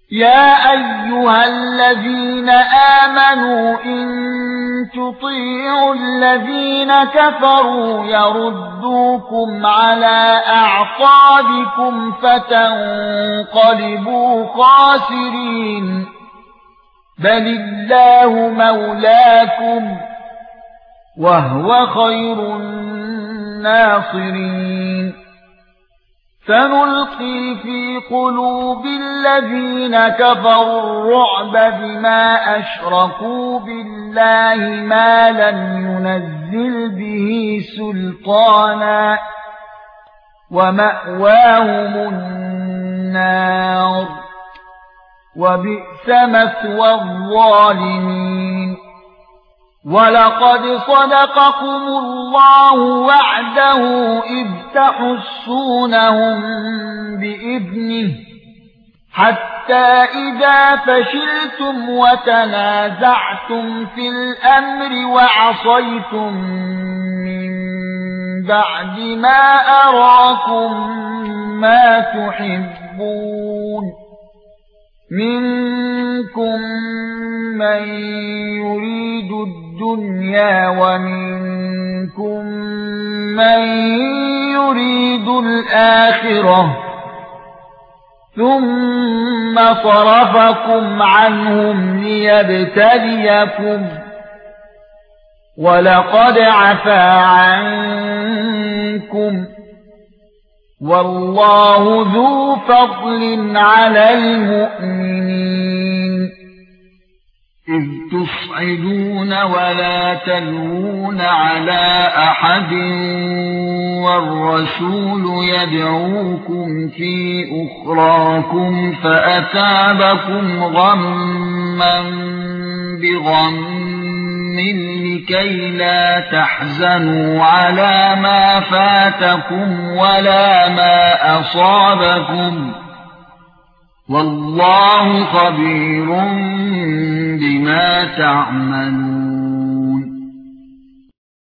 يا ايها الذين امنوا ان تطيعوا الذين كفروا يردوكم على اعقابكم فتنقلبوا خاسرين بل الله مولاكم وهو خير الناصرين سنلقي في قلوب الذين كفروا الرعب بما أشركوا بالله ما لم ينزل به سلطانا ومأواهم النار وبئس مثوى الظالمين وَلَقَدْ صَدَقَكُمُ اللَّهُ وَعْدَهُ إِذْ تَحُسُّونَهُم بِإِذْنِهِ حَتَّى إِذَا فَشِلْتُمْ وَتَنَازَعْتُمْ فِي الْأَمْرِ وَعَصَيْتُمْ مِن بَعْدِ مَا أَرَاكُم مَّا تُحِبُّونَ مِنكُم مَّن يُرِيدُ الدُّنْيَا وَمِنكُم مَّن يُرِيدُ الْآخِرَةَ ثُمَّ صَرَفَكُمْ عَنْهُمْ لِيَبْتَلِيَكُمْ وَلَقَدْ عَفَا عَنكُمْ والله ذو فضل على المؤمنين إذ تصعدون ولا تلوون على أحد والرسول يدعوكم في أخراكم فأثابكم غما بغم لكي لا تحزنوا على ما فاتكم ولا ما أصابكم والله خبير بما تعملون